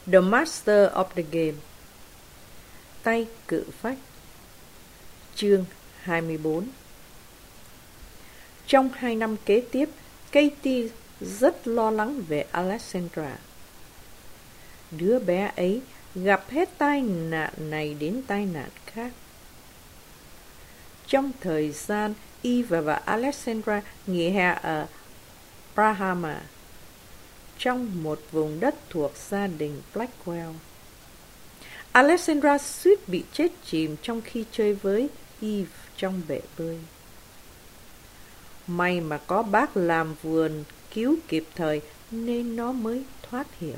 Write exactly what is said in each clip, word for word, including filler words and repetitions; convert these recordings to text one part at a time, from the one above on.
The Master of the Game. Tay cự phách. Chương hai mươi bốn. Trong hai năm kế tiếp, Katie rất lo lắng về Alexandra. Đứa bé ấy gặp hết tai nạn này đến tai nạn khác. Trong thời gian Eva và Alexandra nghỉ hè ở Brahma, trong một vùng đất thuộc gia đình Blackwell, Alexandra suýt bị chết chìm trong khi chơi với Eve trong bể bơi. May mà có bác làm vườn cứu kịp thời nên nó mới thoát hiểm.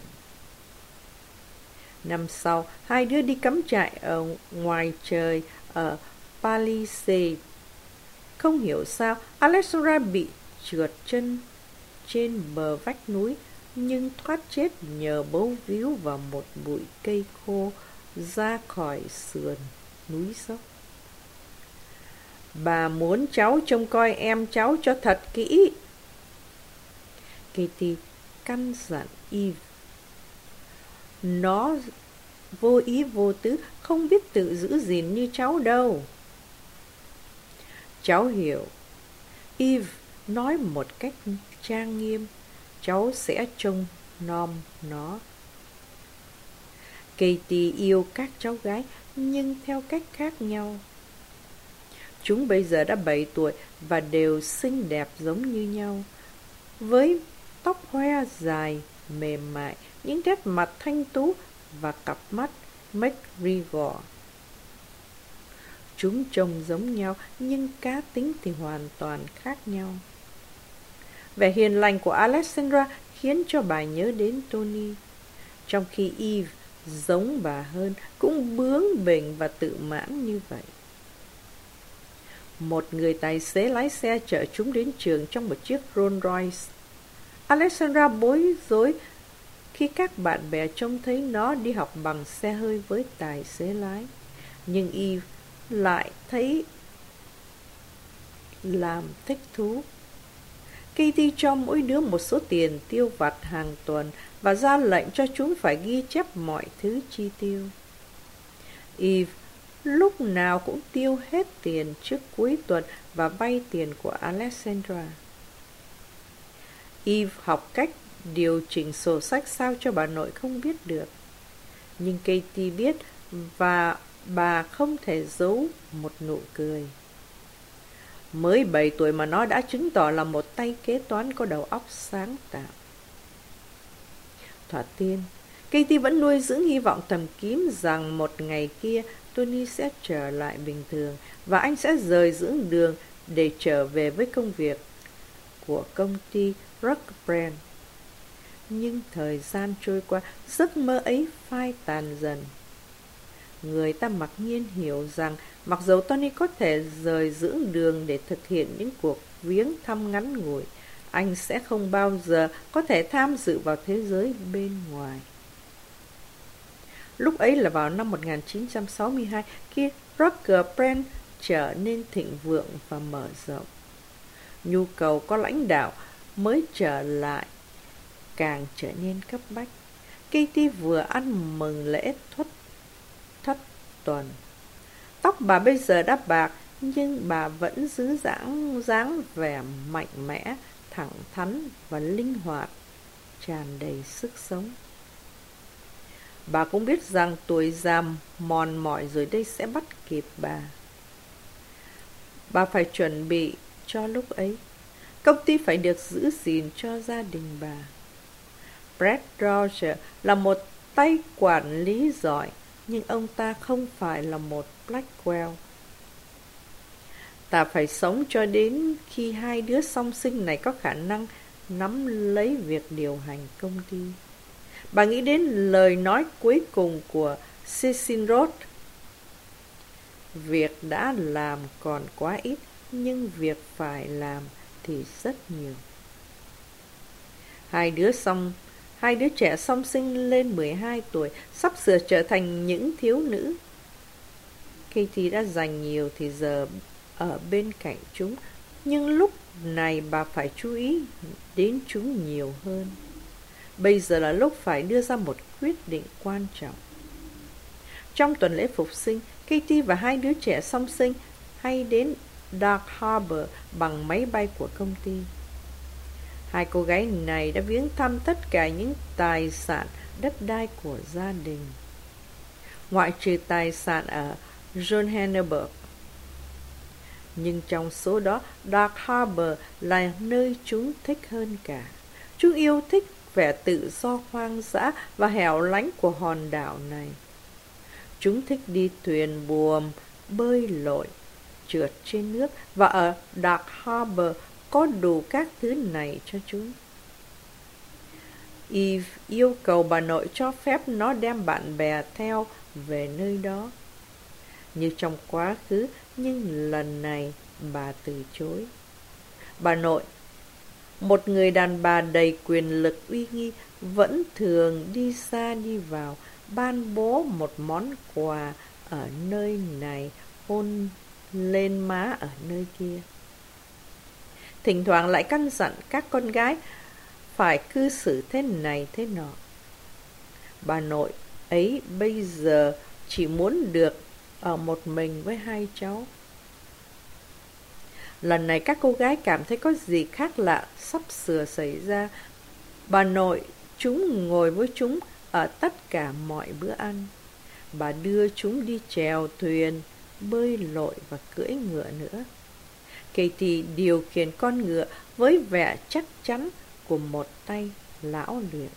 Năm sau, hai đứa đi cắm trại ở ngoài trời ở Palisades. Không hiểu sao, Alexandra bị trượt chân trên bờ vách núi, nhưng thoát chết nhờ bấu víu vào một bụi cây khô ra khỏi sườn núi dốc. Bà muốn cháu trông coi em cháu cho thật kỹ, Katie căn dặn Eve. Nó vô ý vô tứ, không biết tự giữ gìn như cháu đâu. Cháu hiểu, Eve nói một cách trang nghiêm. Cháu sẽ trông nom nó. Katie yêu các cháu gái, nhưng theo cách khác nhau. Chúng bây giờ đã bảy tuổi và đều xinh đẹp giống như nhau, với tóc hoe dài, mềm mại, những nét mặt thanh tú và cặp mắt McGregor. Chúng trông giống nhau, nhưng cá tính thì hoàn toàn khác nhau. Vẻ hiền lành của Alexandra khiến cho bà nhớ đến Tony, trong khi Eve giống bà hơn, cũng bướng bỉnh và tự mãn như vậy. Một người tài xế lái xe chở chúng đến trường trong một chiếc Rolls Royce. Alexandra bối rối khi các bạn bè trông thấy nó đi học bằng xe hơi với tài xế lái, nhưng Eve lại thấy làm thích thú. Katie cho mỗi đứa một số tiền tiêu vặt hàng tuần và ra lệnh cho chúng phải ghi chép mọi thứ chi tiêu. Eve lúc nào cũng tiêu hết tiền trước cuối tuần và vay tiền của Alexandra. Eve học cách điều chỉnh sổ sách sao cho bà nội không biết được, nhưng Katie biết và bà không thể giấu một nụ cười. Mới bảy tuổi mà nó đã chứng tỏ là một tay kế toán có đầu óc sáng tạo. Thoạt tiên, Katie vẫn nuôi dưỡng hy vọng thầm kín rằng một ngày kia Tony sẽ trở lại bình thường và anh sẽ rời dưỡng đường để trở về với công việc của công ty Rockbrand. Nhưng thời gian trôi qua, giấc mơ ấy phai tàn dần. Người ta mặc nhiên hiểu rằng mặc dầu Tony có thể rời dưỡng đường để thực hiện những cuộc viếng thăm ngắn ngủi, anh sẽ không bao giờ có thể tham dự vào thế giới bên ngoài. Lúc ấy là vào năm một nghìn chín trăm sáu mươi hai, khi Rockbrand trở nên thịnh vượng và mở rộng. Nhu cầu có lãnh đạo mới trở lại càng trở nên cấp bách. Katie vừa ăn mừng lễ thất thất tuần. Tóc bà bây giờ đã bạc, nhưng bà vẫn giữ dáng dáng vẻ mạnh mẽ, thẳng thắn và linh hoạt, tràn đầy sức sống. Bà cũng biết rằng tuổi già mòn mỏi rồi đây sẽ bắt kịp bà. Bà phải chuẩn bị cho lúc ấy. Công ty phải được giữ gìn cho gia đình bà. Brad Roger là một tay quản lý giỏi, nhưng ông ta không phải là một Blackwell. Ta phải sống cho đến khi hai đứa song sinh này có khả năng nắm lấy việc điều hành công ty. Bà nghĩ đến lời nói cuối cùng của Cecil Rhodes. Việc đã làm còn quá ít, nhưng việc phải làm thì rất nhiều. Hai đứa song Hai đứa trẻ song sinh lên mười hai tuổi, sắp sửa trở thành những thiếu nữ. Katie đã dành nhiều thì giờ ở bên cạnh chúng, nhưng lúc này bà phải chú ý đến chúng nhiều hơn. Bây giờ là lúc phải đưa ra một quyết định quan trọng. Trong tuần lễ phục sinh, Katie và hai đứa trẻ song sinh hay đến Dark Harbor bằng máy bay của công ty. Hai cô gái này đã viếng thăm tất cả những tài sản đất đai của gia đình, ngoại trừ tài sản ở Johannesburg. Nhưng trong số đó, Dark Harbor là nơi chúng thích hơn cả. Chúng yêu thích vẻ tự do hoang dã và hẻo lánh của hòn đảo này. Chúng thích đi thuyền buồm, bơi lội, trượt trên nước, và ở Dark Harbor có đủ các thứ này cho chúng. Eve yêu cầu bà nội cho phép nó đem bạn bè theo về nơi đó. Như trong quá khứ, nhưng lần này bà từ chối. Bà nội, một người đàn bà đầy quyền lực uy nghi, vẫn thường đi xa đi vào, ban bố một món quà ở nơi này, hôn lên má ở nơi kia. Thỉnh thoảng lại căn dặn các con gái phải cư xử thế này thế nọ. Bà nội ấy bây giờ chỉ muốn được ở một mình với hai cháu. Lần này các cô gái cảm thấy có gì khác lạ sắp sửa xảy ra. Bà nội chúng ngồi với chúng ở tất cả mọi bữa ăn. Bà đưa chúng đi chèo thuyền, bơi lội và cưỡi ngựa nữa. Katie điều khiển con ngựa với vẻ chắc chắn của một tay lão luyện.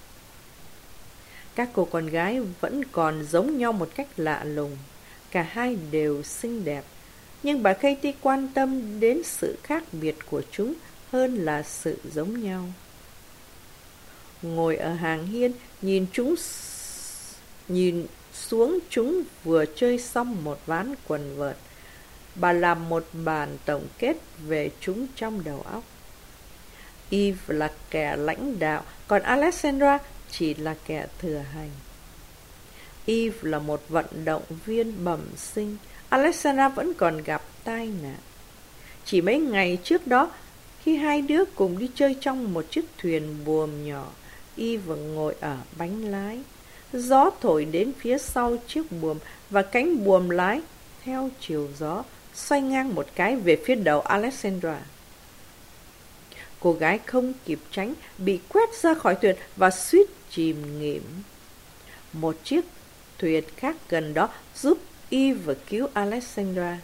Các cô con gái vẫn còn giống nhau một cách lạ lùng. Cả hai đều xinh đẹp, nhưng bà Katie quan tâm đến sự khác biệt của chúng hơn là sự giống nhau. Ngồi ở hàng hiên, nhìn chúng nhìn xuống chúng vừa chơi xong một ván quần vợt, bà làm một bản tổng kết về chúng trong đầu óc. Eve là kẻ lãnh đạo, còn Alexandra chỉ là kẻ thừa hành. Eve là một vận động viên bẩm sinh, Alexandra vẫn còn gặp tai nạn. Chỉ mấy ngày trước đó, khi hai đứa cùng đi chơi trong một chiếc thuyền buồm nhỏ, Eve ngồi ở bánh lái. Gió thổi đến phía sau chiếc buồm và cánh buồm lái theo chiều gió xoay ngang một cái về phía đầu Alexandra. Cô gái không kịp tránh, bị quét ra khỏi thuyền và suýt chìm nghỉm. Một chiếc thuyền khác gần đó giúp Eve cứu Alexandra.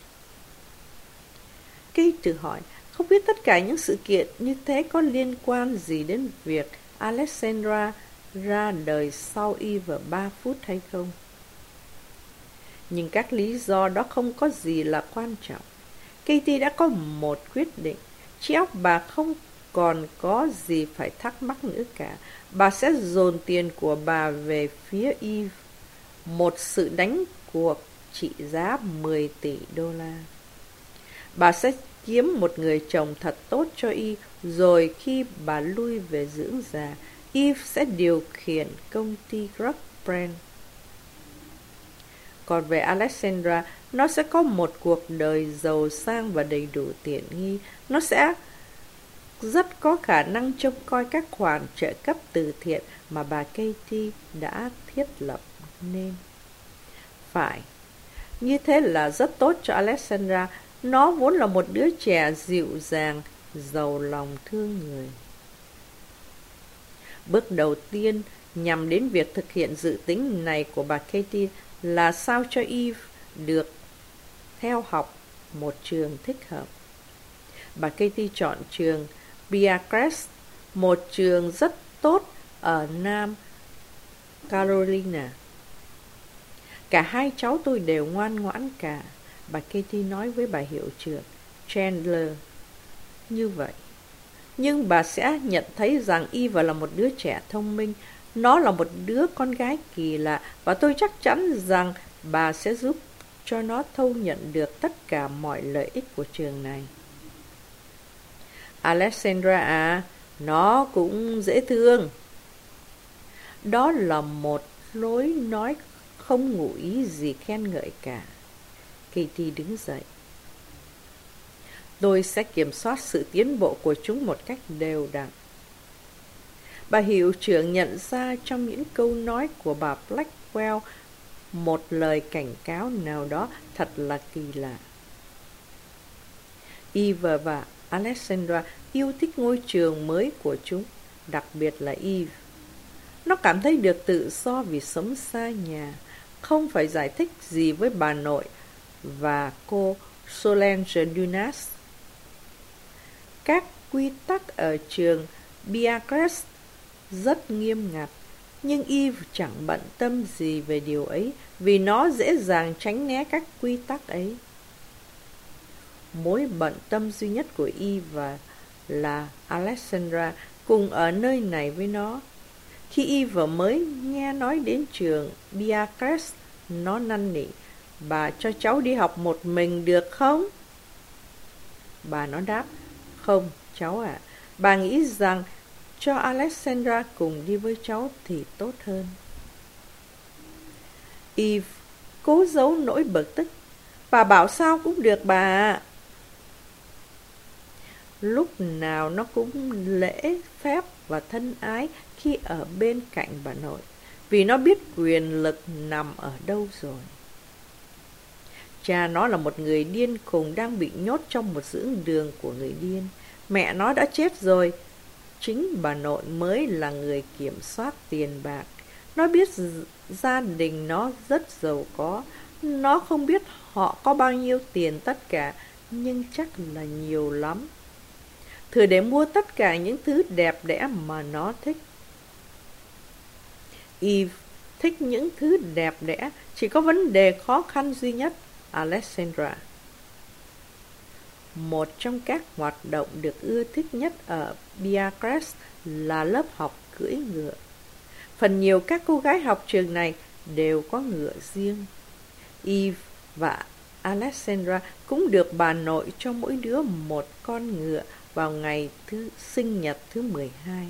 Kate tự hỏi, không biết tất cả những sự kiện như thế có liên quan gì đến việc Alexandra ra đời sau Eve ba phút hay không? Nhưng các lý do đó không có gì là quan trọng. Katie đã có một quyết định. Trí óc bà không còn có gì phải thắc mắc nữa cả. Bà sẽ dồn tiền của bà về phía Eve. Một sự đánh cuộc trị giá mười tỷ đô la. Bà sẽ kiếm một người chồng thật tốt cho Eve. Rồi khi bà lui về dưỡng già, Eve sẽ điều khiển công ty Rockbrand. Còn về Alexandra, nó sẽ có một cuộc đời giàu sang và đầy đủ tiện nghi. Nó sẽ rất có khả năng trông coi các khoản trợ cấp từ thiện mà bà Katie đã thiết lập nên. Phải, như thế là rất tốt cho Alexandra. Nó vốn là một đứa trẻ dịu dàng, giàu lòng thương người. Bước đầu tiên nhằm đến việc thực hiện dự tính này của bà Katie là sao cho Eve được theo học một trường thích hợp. Bà Katie chọn trường Bearcrest, một trường rất tốt ở Nam Carolina. Cả hai cháu tôi đều ngoan ngoãn cả, bà Katie nói với bà hiệu trưởng Chandler. Như vậy, nhưng bà sẽ nhận thấy rằng Eva là một đứa trẻ thông minh. Nó là một đứa con gái kỳ lạ, và tôi chắc chắn rằng bà sẽ giúp cho nó thâu nhận được tất cả mọi lợi ích của trường này. Alexandra à, nó cũng dễ thương. Đó là một lối nói không ngụ ý gì khen ngợi cả. Katie đứng dậy. Tôi sẽ kiểm soát sự tiến bộ của chúng một cách đều đặn. Bà hiệu trưởng nhận ra trong những câu nói của bà Blackwell một lời cảnh cáo nào đó thật là kỳ lạ. Eve và Alexandra yêu thích ngôi trường mới của chúng, đặc biệt là Eve. Nó cảm thấy được tự do vì sống xa nhà, không phải giải thích gì với bà nội và cô Solange Dunas. Các quy tắc ở trường Beacrest rất nghiêm ngặt, nhưng Eve chẳng bận tâm gì về điều ấy vì nó dễ dàng tránh né các quy tắc ấy. Mối bận tâm duy nhất của Eve là Alexandra cùng ở nơi này với nó. Khi Eve mới nghe nói đến trường Beacrest, nó năn nỉ: "Bà cho cháu đi học một mình được không?" Bà nó đáp: "Không, cháu ạ. À, bà nghĩ rằng cho Alexandra cùng đi với cháu thì tốt hơn." Eve cố giấu nỗi bực tức: "Bà bảo sao cũng được bà ạ." Lúc nào nó cũng lễ phép và thân ái khi ở bên cạnh bà nội, vì nó biết quyền lực nằm ở đâu rồi. Cha nó là một người điên khùng đang bị nhốt trong một dưỡng đường của người điên. Mẹ nó đã chết rồi. Chính bà nội mới là người kiểm soát tiền bạc. Nó biết gia đình nó rất giàu có. Nó không biết họ có bao nhiêu tiền tất cả, nhưng chắc là nhiều lắm. Thử để mua tất cả những thứ đẹp đẽ mà nó thích. Eve thích những thứ đẹp đẽ, chỉ có vấn đề khó khăn duy nhất: Alexandra. Một trong các hoạt động được ưa thích nhất ở Beacrest là lớp học cưỡi ngựa. Phần nhiều các cô gái học trường này đều có ngựa riêng. Eve và Alexandra cũng được bà nội cho mỗi đứa một con ngựa vào ngày thứ sinh nhật thứ mười hai.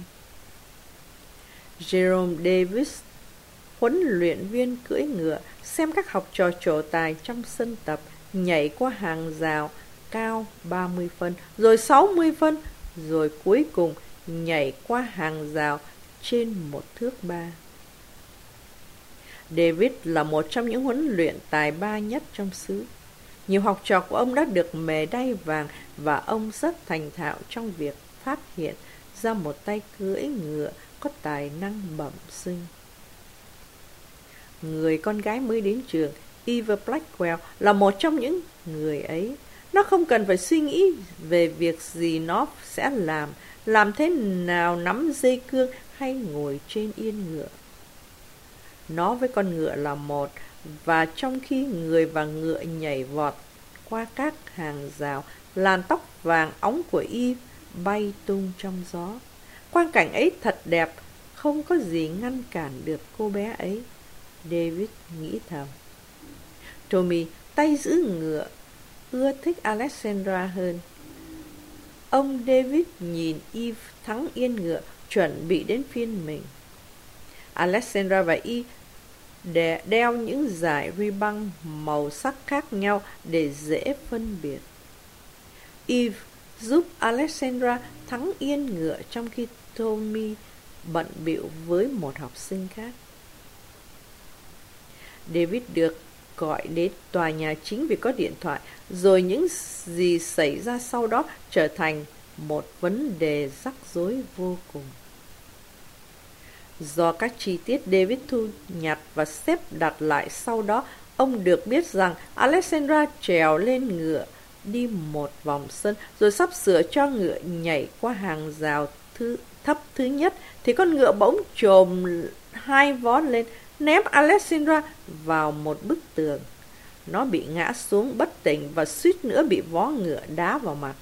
Jerome Davis, huấn luyện viên cưỡi ngựa, xem các học trò trổ tài trong sân tập nhảy qua hàng rào cao ba mươi phân, rồi sáu mươi phân, rồi cuối cùng nhảy qua hàng rào trên một thước ba. David là một trong những huấn luyện tài ba nhất trong xứ. Nhiều học trò của ông đã được mề đai vàng và ông rất thành thạo trong việc phát hiện ra một tay cưỡi ngựa có tài năng bẩm sinh. Người con gái mới đến trường, Eve Blackwell, là một trong những người ấy. Nó không cần phải suy nghĩ về việc gì nó sẽ làm, làm thế nào nắm dây cương hay ngồi trên yên ngựa. Nó với con ngựa là một, và trong khi người và ngựa nhảy vọt qua các hàng rào, làn tóc vàng óng của Eve bay tung trong gió. Quang cảnh ấy thật đẹp, không có gì ngăn cản được cô bé ấy, David nghĩ thầm. Tommy, tay giữ ngựa, ưa thích Alexandra hơn. Ông David nhìn Eve thắng yên ngựa, chuẩn bị đến phiên mình. Alexandra và Eve để đeo những dải ribbon màu sắc khác nhau để dễ phân biệt. Eve giúp Alexandra thắng yên ngựa trong khi Tommy bận bịu với một học sinh khác. David được gọi đến tòa nhà chính vì có điện thoại, rồi những gì xảy ra sau đó trở thành một vấn đề rắc rối vô cùng. Do các chi tiết David thu nhặt và xếp đặt lại sau đó, ông được biết rằng Alexandra trèo lên ngựa đi một vòng sân, rồi sắp sửa cho ngựa nhảy qua hàng rào thứ thấp thứ nhất, thì con ngựa bỗng chồm hai vó lên, ném Alexandra vào một bức tường. Nó bị ngã xuống bất tỉnh và suýt nữa bị vó ngựa đá vào mặt.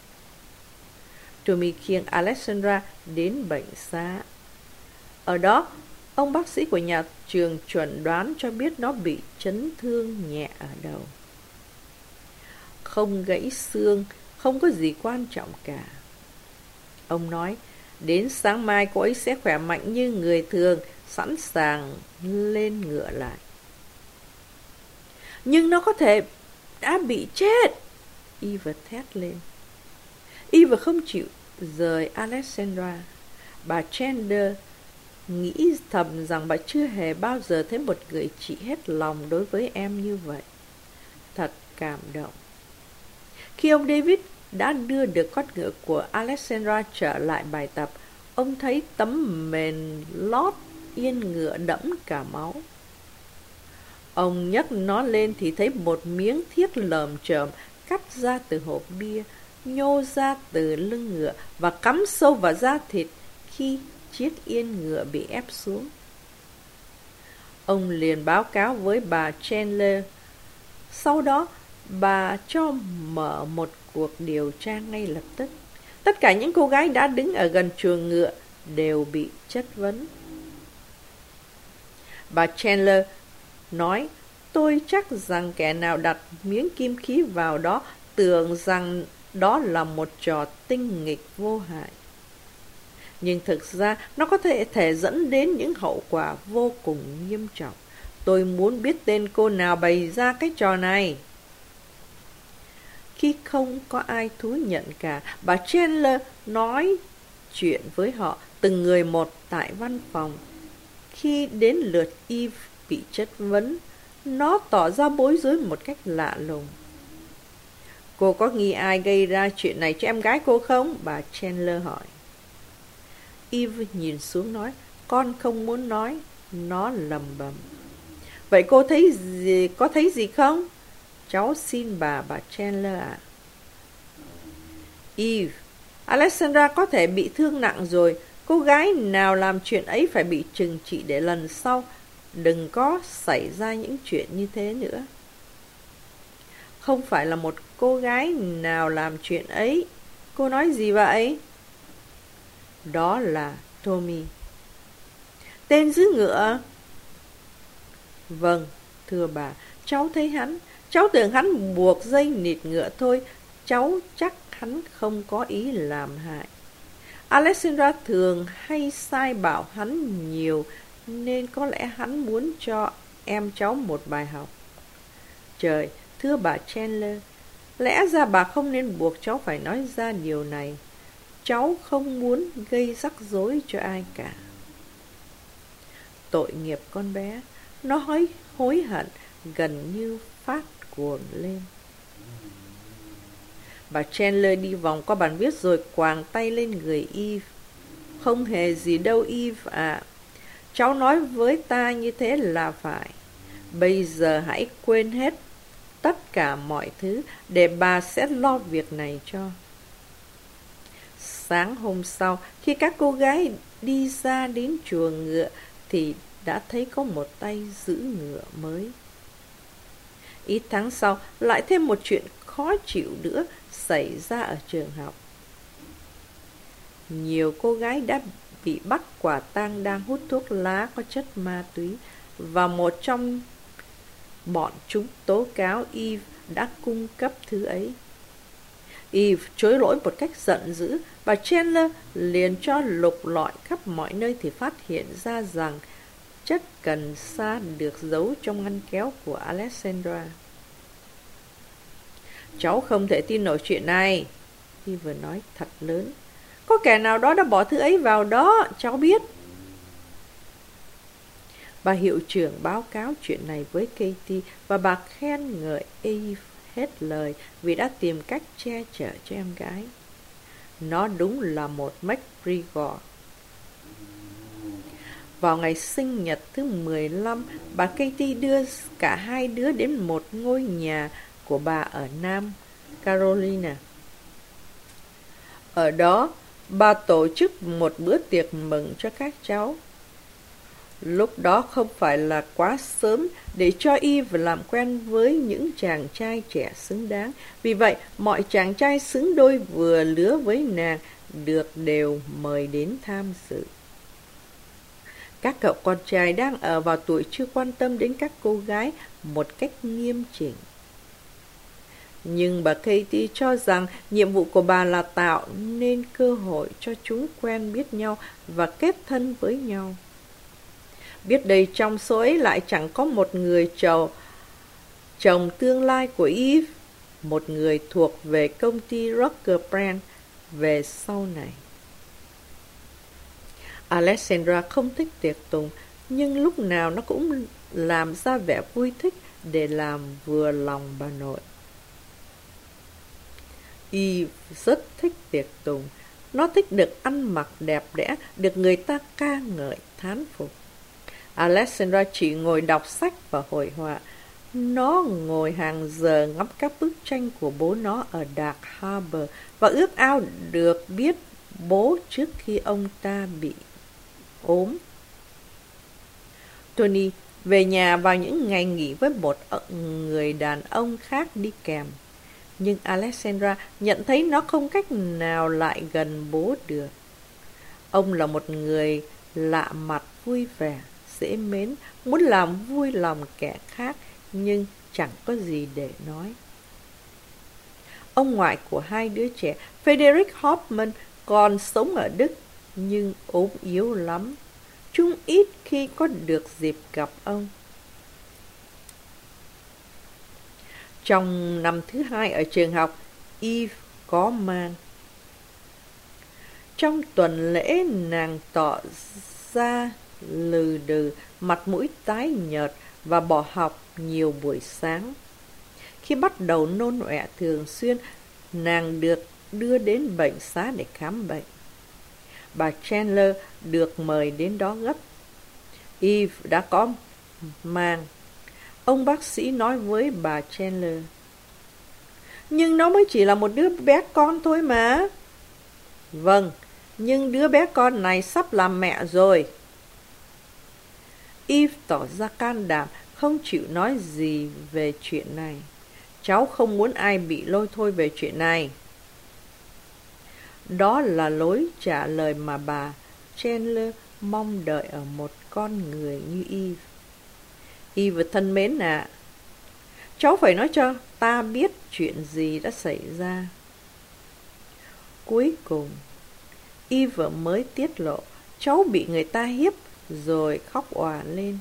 Tommy khiêng Alexandra đến bệnh xá. Ở đó, ông bác sĩ của nhà trường chuẩn đoán cho biết nó bị chấn thương nhẹ ở đầu. Không gãy xương, không có gì quan trọng cả. Ông nói, đến sáng mai cô ấy sẽ khỏe mạnh như người thường, sẵn sàng lên ngựa lại. Nhưng nó có thể đã bị chết, Eve thét lên. Eve không chịu rời Alexandra. Bà Chandler nghĩ thầm rằng bà chưa hề bao giờ thấy một người chị hết lòng đối với em như vậy. Thật cảm động. Khi ông David đã đưa được con ngựa của Alexandra trở lại bài tập, ông thấy tấm mền lót yên ngựa đẫm cả máu. Ông nhấc nó lên thì thấy một miếng thiết lởm chởm cắt ra từ hộp bia, nhô ra từ lưng ngựa và cắm sâu vào da thịt khi chiếc yên ngựa bị ép xuống. Ông liền báo cáo với bà Chandler. Sau đó, bà cho mở một cuộc điều tra ngay lập tức. Tất cả những cô gái đã đứng ở gần chuồng ngựa đều bị chất vấn. Bà Chandler nói, tôi chắc rằng kẻ nào đặt miếng kim khí vào đó tưởng rằng đó là một trò tinh nghịch vô hại. Nhưng thực ra nó có thể, thể dẫn đến những hậu quả vô cùng nghiêm trọng. Tôi muốn biết tên cô nào bày ra cái trò này. Khi không có ai thú nhận cả, bà Chandler nói chuyện với họ từng người một tại văn phòng. Khi đến lượt Eve bị chất vấn, nó tỏ ra bối rối một cách lạ lùng. Cô có nghi ai gây ra chuyện này cho em gái cô không? Bà Chandler hỏi. Eve nhìn xuống nói, con không muốn nói. Nó lầm bầm. Vậy cô thấy gì, có thấy gì không? Cháu xin bà, bà Chandler ạ. À. Eve, Alexandra có thể bị thương nặng rồi. Cô gái nào làm chuyện ấy phải bị trừng trị để lần sau đừng có xảy ra những chuyện như thế nữa. Không phải là một cô gái nào làm chuyện ấy. Cô nói gì vậy? Đó là Tommy. Tên giữ ngựa? Vâng, thưa bà, cháu thấy hắn. Cháu tưởng hắn buộc dây nịt ngựa thôi. Cháu chắc hắn không có ý làm hại. Alexandra thường hay sai bảo hắn nhiều, nên có lẽ hắn muốn cho em cháu một bài học. Trời, thưa bà Chandler, lẽ ra bà không nên buộc cháu phải nói ra điều này. Cháu không muốn gây rắc rối cho ai cả. Tội nghiệp con bé, nó hối, hối hận, gần như phát cuồng lên. Bà Chandler đi vòng qua bàn viết rồi quàng tay lên người Eve. Không hề gì đâu Eve ạ. À. Cháu nói với ta như thế là phải. Bây giờ hãy quên hết tất cả mọi thứ để bà sẽ lo việc này cho. Sáng hôm sau, khi các cô gái đi ra đến chuồng ngựa thì đã thấy có một tay giữ ngựa mới. Ít tháng sau, lại thêm một chuyện khó chịu nữa xảy ra ở trường học. Nhiều cô gái đã bị bắt quả tang đang hút thuốc lá có chất ma túy, và một trong bọn chúng tố cáo Eve đã cung cấp thứ ấy. Eve chối lỗi một cách giận dữ. Bà Chandler liền cho lục lọi khắp mọi nơi thì phát hiện ra rằng chất cần sa được giấu trong ngăn kéo của Alexandra. Cháu không thể tin nổi chuyện này, Eve vừa nói thật lớn. Có kẻ nào đó đã bỏ thứ ấy vào đó, cháu biết. Bà hiệu trưởng báo cáo chuyện này với Katie và bà khen ngợi Eve hết lời vì đã tìm cách che chở cho em gái. Nó đúng là một MacGregor. Vào ngày sinh nhật thứ mười lăm, bà Katie đưa cả hai đứa đến một ngôi nhà của bà ở Nam Carolina. Ở đó, bà tổ chức một bữa tiệc mừng cho các cháu. Lúc đó không phải là quá sớm để cho Eve làm quen với những chàng trai trẻ xứng đáng. Vì vậy, mọi chàng trai xứng đôi vừa lứa với nàng được đều mời đến tham dự. Các cậu con trai đang ở vào tuổi chưa quan tâm đến các cô gái một cách nghiêm chỉnh. Nhưng bà Katie cho rằng nhiệm vụ của bà là tạo nên cơ hội cho chúng quen biết nhau và kết thân với nhau. Biết đây trong số ấy lại chẳng có một người chồng, chồng tương lai của Eve, một người thuộc về công ty Rocker Brand về sau này. Alexandra không thích tiệc tùng, nhưng lúc nào nó cũng làm ra vẻ vui thích để làm vừa lòng bà nội. Eve rất thích tiệc tùng. Nó thích được ăn mặc đẹp đẽ, được người ta ca ngợi, thán phục. Alexandra chỉ ngồi đọc sách và hội họa. Nó ngồi hàng giờ ngắm các bức tranh của bố nó ở Dark Harbor và ước ao được biết bố trước khi ông ta bị ốm. Tony về nhà vào những ngày nghỉ với một người đàn ông khác đi kèm. Nhưng Alexandra nhận thấy nó không cách nào lại gần bố được. Ông là một người lạ mặt, vui vẻ, dễ mến, muốn làm vui lòng kẻ khác, nhưng chẳng có gì để nói. Ông ngoại của hai đứa trẻ, Frederick Hoffman, còn sống ở Đức, nhưng ốm yếu lắm. Chúng ít khi có được dịp gặp ông. Trong năm thứ hai ở trường học, Eve có mang. Trong tuần lễ, nàng tỏ ra lừ đừ, mặt mũi tái nhợt và bỏ học nhiều buổi sáng. Khi bắt đầu nôn ọe thường xuyên, nàng được đưa đến bệnh xá để khám bệnh. Bà Chandler được mời đến đó gấp. Eve đã có mang. Ông bác sĩ nói với bà Chandler: "Nhưng nó mới chỉ là một đứa bé con thôi mà." "Vâng, nhưng đứa bé con này sắp làm mẹ rồi." Eve tỏ ra can đảm, không chịu nói gì về chuyện này. "Cháu không muốn ai bị lôi thôi về chuyện này." Đó là lối trả lời mà bà Chandler mong đợi ở một con người như Eve. "Eve thân mến ạ, à, cháu phải nói cho ta biết chuyện gì đã xảy ra." Cuối cùng, Eve mới tiết lộ cháu bị người ta hiếp, rồi khóc òa lên.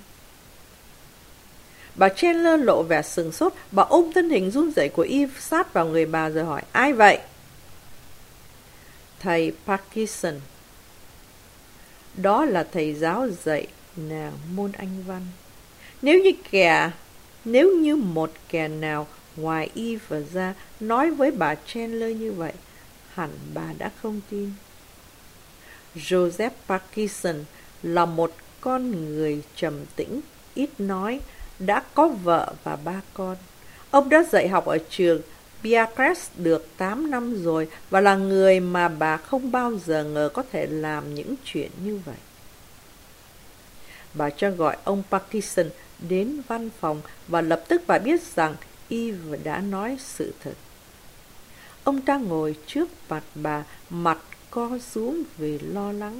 Bà Chandler lộ vẻ sửng sốt. Bà ôm thân hình run rẩy của Eve sát vào người bà rồi hỏi: "Ai vậy?" "Thầy Parkinson." Đó là thầy giáo dạy nàng môn Anh văn. Nếu như kẻ, nếu như một kẻ nào ngoài Eve ra nói với bà Chandler như vậy, hẳn bà đã không tin. Joseph Parkinson là một con người trầm tĩnh, ít nói, đã có vợ và ba con. Ông đã dạy học ở trường Beacrest được tám năm rồi và là người mà bà không bao giờ ngờ có thể làm những chuyện như vậy. Bà cho gọi ông Parkinson đến văn phòng và lập tức bà biết rằng Eve đã nói sự thật. Ông ta ngồi trước mặt bà, mặt co rúm vì lo lắng.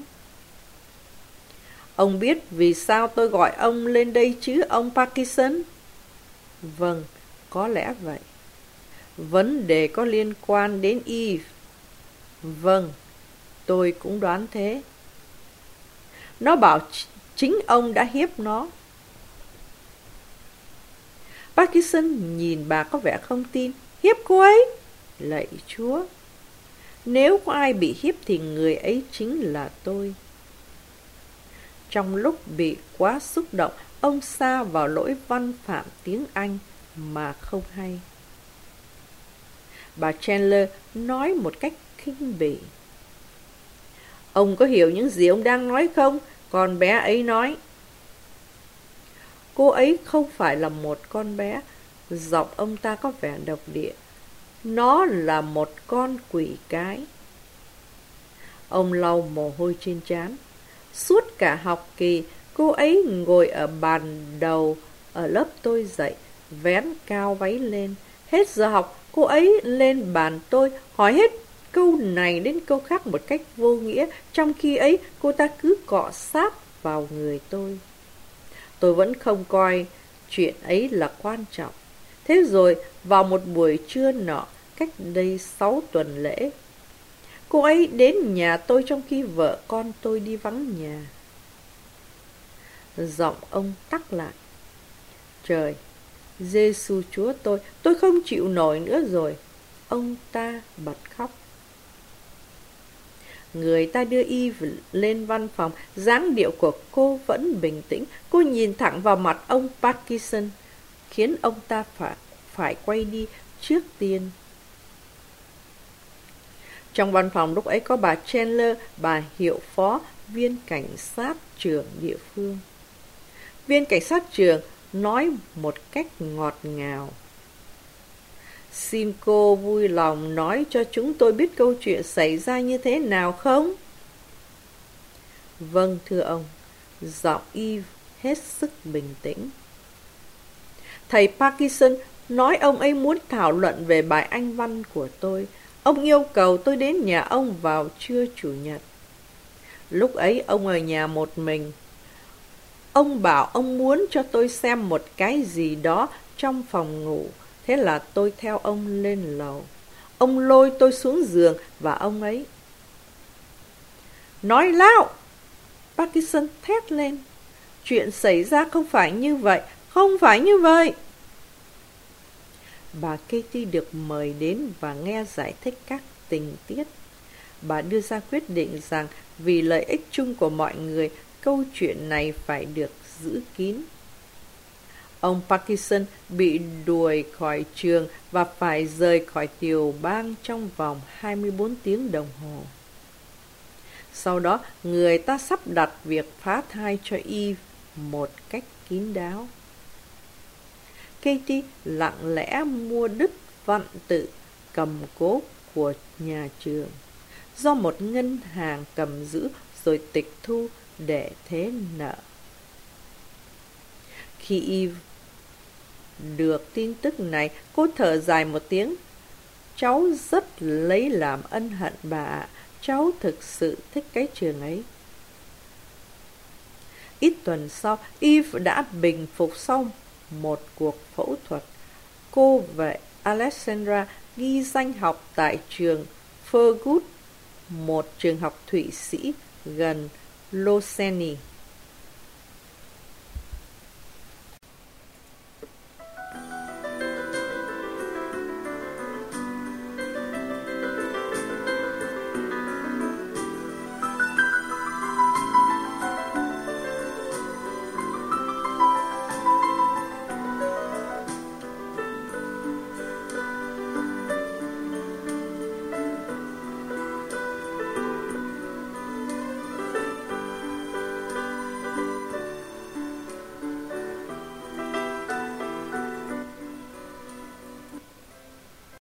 "Ông biết vì sao tôi gọi ông lên đây chứ, ông Parkinson?" "Vâng, có lẽ vậy." "Vấn đề có liên quan đến Eve." "Vâng, tôi cũng đoán thế." "Nó bảo chính ông đã hiếp nó." Parkinson nhìn bà có vẻ không tin. "Hiếp cô ấy?" "Lạy Chúa, nếu có ai bị hiếp thì người ấy chính là tôi." Trong lúc bị quá xúc động, ông sa vào lỗi văn phạm tiếng Anh mà không hay. Bà Chandler nói một cách khinh bỉ: "Ông có hiểu những gì ông đang nói không?" Con bé ấy nói. "Cô ấy không phải là một con bé." Giọng ông ta có vẻ độc địa. "Nó là một con quỷ cái." Ông lau mồ hôi trên trán. "Suốt cả học kỳ, cô ấy ngồi ở bàn đầu ở lớp tôi dạy, vén cao váy lên. Hết giờ học, cô ấy lên bàn tôi, hỏi hết câu này đến câu khác một cách vô nghĩa, trong khi ấy cô ta cứ cọ sát vào người tôi. Tôi vẫn không coi chuyện ấy là quan trọng. Thế rồi, vào một buổi trưa nọ, cách đây sáu tuần lễ, cô ấy đến nhà tôi trong khi vợ con tôi đi vắng nhà." Giọng ông tắc lại. "Trời, Giê-xu Chúa tôi, tôi không chịu nổi nữa rồi." Ông ta bật khóc. người ta đưa Eve lên văn phòng. Dáng điệu của cô vẫn bình tĩnh. Cô nhìn thẳng vào mặt ông Parkinson, khiến ông ta phải, phải quay đi trước tiên. Trong văn phòng lúc ấy có bà Chandler, bà hiệu phó, viên cảnh sát trưởng địa phương. Viên cảnh sát trưởng nói một cách ngọt ngào: "Xin cô vui lòng nói cho chúng tôi biết câu chuyện xảy ra như thế nào không?" "Vâng, thưa ông." Giọng Eve hết sức bình tĩnh. "Thầy Parkinson nói ông ấy muốn thảo luận về bài Anh văn của tôi. Ông yêu cầu tôi đến nhà ông vào trưa Chủ nhật. Lúc ấy ông ở nhà một mình. Ông bảo ông muốn cho tôi xem một cái gì đó trong phòng ngủ. Thế là tôi theo ông lên lầu. Ông lôi tôi xuống giường và ông ấy..." "Nói láo!" Parkinson thét lên. "Chuyện xảy ra không phải như vậy, không phải như vậy." Bà Katie được mời đến và nghe giải thích các tình tiết. Bà đưa ra quyết định rằng vì lợi ích chung của mọi người, câu chuyện này phải được giữ kín. Ông Parkinson bị đuổi khỏi trường và phải rời khỏi tiểu bang trong vòng hai mươi bốn tiếng đồng hồ. Sau đó, người ta sắp đặt việc phá thai cho Eve một cách kín đáo. Katie lặng lẽ mua đứt vặn tự cầm cố của nhà trường, do một ngân hàng cầm giữ rồi tịch thu để thế nợ. Khi Eve được tin tức này, cô thở dài một tiếng. "Cháu rất lấy làm ân hận bà ạ. Cháu thực sự thích cái trường ấy." Ít tuần sau, Eve đã bình phục sau một cuộc phẫu thuật. Cô và Alexandra ghi danh học tại trường Fergus, một trường học Thụy Sĩ gần Lausanne.